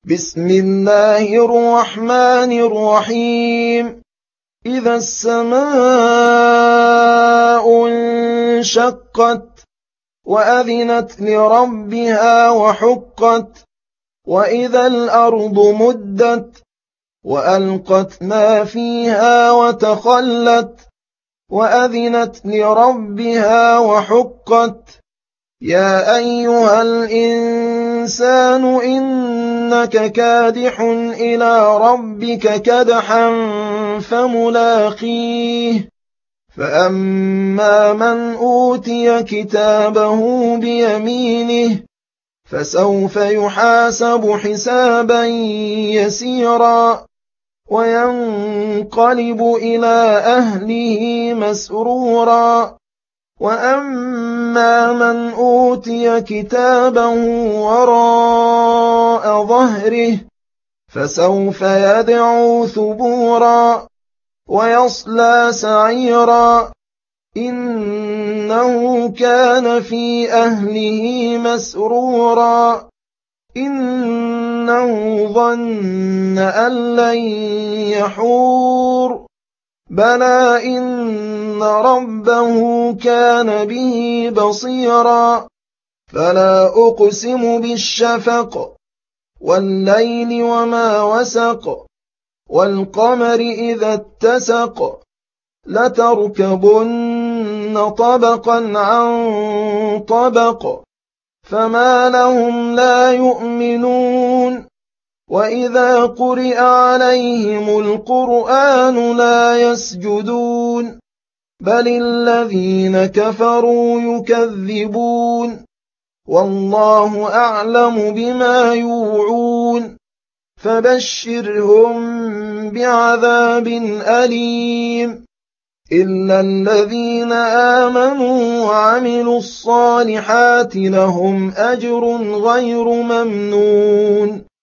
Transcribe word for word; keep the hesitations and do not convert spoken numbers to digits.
بسم الله الرحمن الرحيم إذا السماء انشقت وأذنت لربها وحقت وإذا الأرض مدت وألقت ما فيها وتخلت وأذنت لربها وحقت يا أيها الإنسان إنك كادح إلى ربك كدحا فملاقيه فأما من أوتي كتابه بيمينه فسوف يحاسب حسابا يسيرا وينقلب إلى أهله مسرورا وأما من أوتي كتابه وراء ظهره فسوف يدعو ثبورا ويصلى سعيرا إنه كان في أهله مسرورا إنه ظن أن لن يحور بلى إن ربه كان به بصيرا فلا أقسم بالشفق والليل وما وسق والقمر إذا اتسق لتركبن طبقا عن طبق فما لهم لا يؤمنون وإذا قرئ عليهم القرآن لا يسجدون بل الذين كفروا يكذبون والله أعلم بما يوعون فبشرهم بعذاب أليم إلا الذين آمنوا وعملوا الصالحات لهم أجر غير ممنون